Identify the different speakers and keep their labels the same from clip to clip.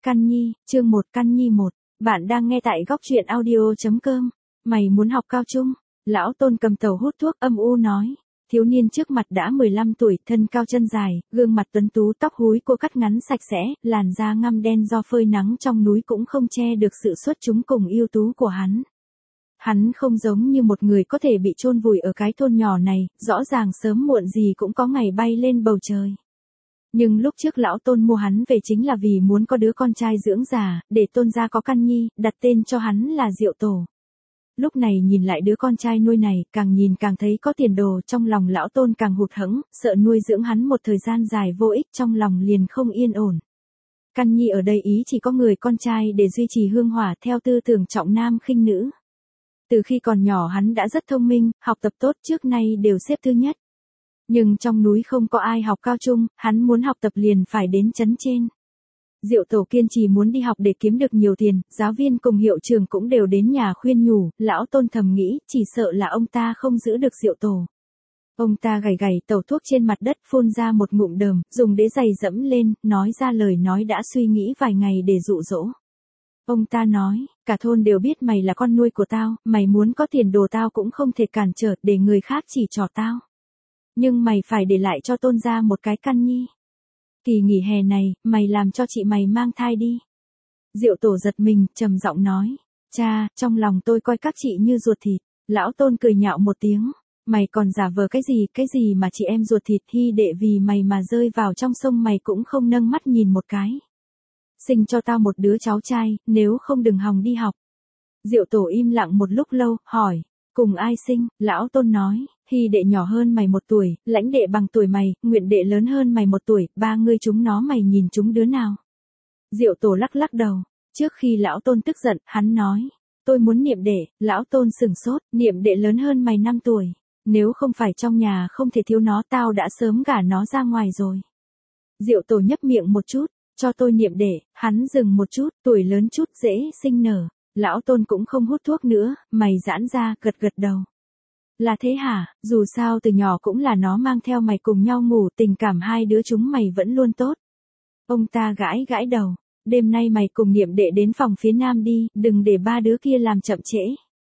Speaker 1: Căn Nhi, chương 1 Căn Nhi 1. Bạn đang nghe tại góc truyện audio.com. Mày muốn học cao trung? Lão Tôn cầm tàu hút thuốc âm u nói. Thiếu niên trước mặt đã 15 tuổi, thân cao chân dài, gương mặt tuấn tú, tóc húi cô cắt ngắn sạch sẽ, làn da ngăm đen do phơi nắng trong núi cũng không che được sự xuất chúng cùng ưu tú của hắn. Hắn không giống như một người có thể bị chôn vùi ở cái thôn nhỏ này, rõ ràng sớm muộn gì cũng có ngày bay lên bầu trời. Nhưng lúc trước lão Tôn mua hắn về chính là vì muốn có đứa con trai dưỡng già, để Tôn gia có Căn Nhi, đặt tên cho hắn là Diệu Tổ. Lúc này nhìn lại đứa con trai nuôi này, càng nhìn càng thấy có tiền đồ, trong lòng lão Tôn càng hụt hẫng, sợ nuôi dưỡng hắn một thời gian dài vô ích, trong lòng liền không yên ổn. Căn Nhi ở đây ý chỉ có người con trai để duy trì hương hỏa theo tư tưởng trọng nam khinh nữ. Từ khi còn nhỏ hắn đã rất thông minh, học tập tốt, trước nay đều xếp thứ nhất. Nhưng trong núi không có ai học cao trung, hắn muốn học tập liền phải đến trấn trên. Diệu Tổ kiên trì muốn đi học để kiếm được nhiều tiền, giáo viên cùng hiệu trưởng cũng đều đến nhà khuyên nhủ, lão Tôn thầm nghĩ, chỉ sợ là ông ta không giữ được Diệu Tổ. Ông ta gảy gảy tẩu thuốc trên mặt đất, phun ra một ngụm đờm, dùng đế giày dẫm lên, nói ra lời nói đã suy nghĩ vài ngày để dụ dỗ. Ông ta nói, cả thôn đều biết mày là con nuôi của tao, mày muốn có tiền đồ tao cũng không thể cản trở để người khác chỉ trỏ tao. Nhưng mày phải để lại cho Tôn gia một cái Căn Nhi. Kỳ nghỉ hè này, mày làm cho chị mày mang thai đi. Diệu Tổ giật mình, trầm giọng nói, cha, trong lòng tôi coi các chị như ruột thịt. Lão Tôn cười nhạo một tiếng, mày còn giả vờ cái gì mà chị em ruột thịt, Hy đệ vì mày mà rơi vào trong sông mày cũng không nâng mắt nhìn một cái. Sinh cho tao một đứa cháu trai, nếu không đừng hòng đi học. Diệu Tổ im lặng một lúc lâu, hỏi, cùng ai sinh? Lão Tôn nói, Hy đệ nhỏ hơn mày 1 tuổi, Lãnh đệ bằng tuổi mày, Nguyện đệ lớn hơn mày 1 tuổi, ba ngươi chúng nó mày nhìn chúng đứa nào? Diệu Tổ lắc lắc đầu. Trước khi lão Tôn tức giận, hắn nói, tôi muốn Niệm đệ. Lão Tôn sửng sốt, Niệm đệ lớn hơn mày 5 tuổi. Nếu không phải trong nhà không thể thiếu nó, tao đã sớm gả nó ra ngoài rồi. Diệu Tổ nhấp miệng một chút, cho tôi Niệm đệ. Hắn dừng một chút, tuổi lớn chút dễ sinh nở. Lão Tôn cũng không hút thuốc nữa, mày giãn ra, gật gật đầu. Là thế hả, dù sao từ nhỏ cũng là nó mang theo mày cùng nhau ngủ, tình cảm hai đứa chúng mày vẫn luôn tốt. Ông ta gãi gãi đầu, đêm nay mày cùng Niệm đệ đến phòng phía nam đi, đừng để ba đứa kia làm chậm trễ.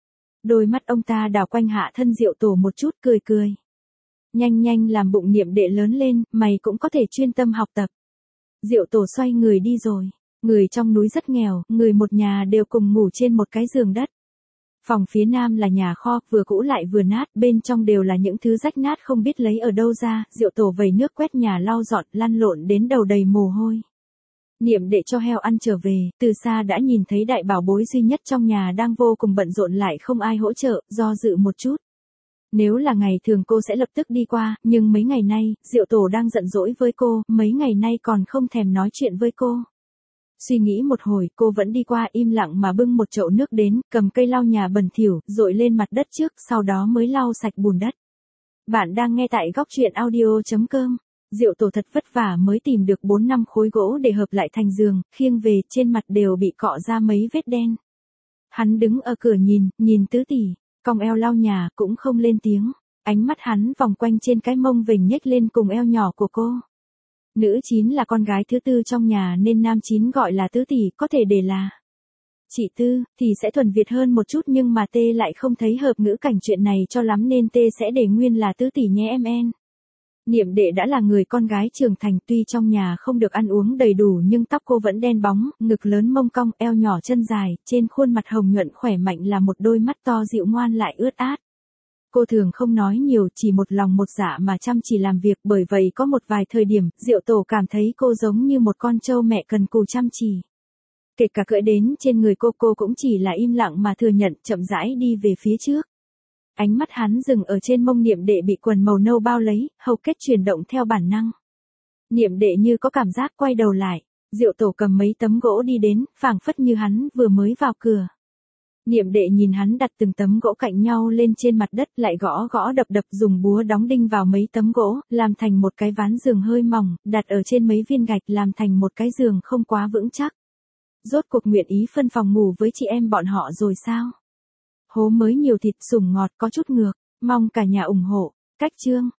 Speaker 1: Đôi mắt ông ta đảo quanh hạ thân Diệu Tổ một chút, cười cười. Nhanh nhanh làm bụng Niệm đệ lớn lên, mày cũng có thể chuyên tâm học tập. Diệu Tổ xoay người đi rồi. Người trong núi rất nghèo, người một nhà đều cùng ngủ trên một cái giường đất. Phòng phía nam là nhà kho, vừa cũ lại vừa nát, bên trong đều là những thứ rách nát không biết lấy ở đâu ra. Diệu Tổ vẩy nước quét nhà lau dọn, lăn lộn đến đầu đầy mồ hôi. Niệm đệ cho heo ăn trở về, từ xa đã nhìn thấy đại bảo bối duy nhất trong nhà đang vô cùng bận rộn lại không ai hỗ trợ, do dự một chút. Nếu là ngày thường cô sẽ lập tức đi qua, nhưng mấy ngày nay, Diệu Tổ đang giận dỗi với cô, mấy ngày nay còn không thèm nói chuyện với cô. Suy nghĩ một hồi, cô vẫn đi qua, im lặng mà bưng một chậu nước đến, cầm cây lau nhà bẩn thỉu, dội lên mặt đất trước, sau đó mới lau sạch bùn đất. Bạn đang nghe tại góc truyện audio.com. Diệu Tổ thật vất vả mới tìm được 4-5 khối gỗ để hợp lại thành giường, khiêng về, trên mặt đều bị cọ ra mấy vết đen. Hắn đứng ở cửa nhìn tứ tỷ, cong eo lau nhà, cũng không lên tiếng. Ánh mắt hắn vòng quanh trên cái mông vểnh nhếch lên cùng eo nhỏ của cô. Nữ Chín là con gái thứ tư trong nhà nên nam Chín gọi là tứ tỷ, có thể để là chị Tư, thì sẽ thuần Việt hơn một chút, nhưng mà Tê lại không thấy hợp ngữ cảnh chuyện này cho lắm nên Tê sẽ để nguyên là tứ tỷ nhé em en. Niệm đệ đã là người con gái trưởng thành, tuy trong nhà không được ăn uống đầy đủ nhưng tóc cô vẫn đen bóng, ngực lớn mông cong, eo nhỏ chân dài, trên khuôn mặt hồng nhuận khỏe mạnh là một đôi mắt to dịu ngoan lại ướt át. Cô thường không nói nhiều, chỉ một lòng một dạ mà chăm chỉ làm việc, bởi vậy có một vài thời điểm, Diệu Tổ cảm thấy cô giống như một con trâu mẹ cần cù chăm chỉ. Kể cả cưỡi đến trên người cô cũng chỉ là im lặng mà thừa nhận, chậm rãi đi về phía trước. Ánh mắt hắn dừng ở trên mông Niệm đệ bị quần màu nâu bao lấy, hầu kết chuyển động theo bản năng. Niệm đệ như có cảm giác quay đầu lại, Diệu Tổ cầm mấy tấm gỗ đi đến, phảng phất như hắn vừa mới vào cửa. Niệm đệ nhìn hắn đặt từng tấm gỗ cạnh nhau lên trên mặt đất, lại gõ gõ đập đập, dùng búa đóng đinh vào mấy tấm gỗ, làm thành một cái ván giường hơi mỏng, đặt ở trên mấy viên gạch làm thành một cái giường không quá vững chắc. Rốt cuộc nguyện ý phân phòng ngủ với chị em bọn họ rồi sao? Hố mới nhiều thịt sủng ngọt có chút ngược, mong cả nhà ủng hộ. Cách chương.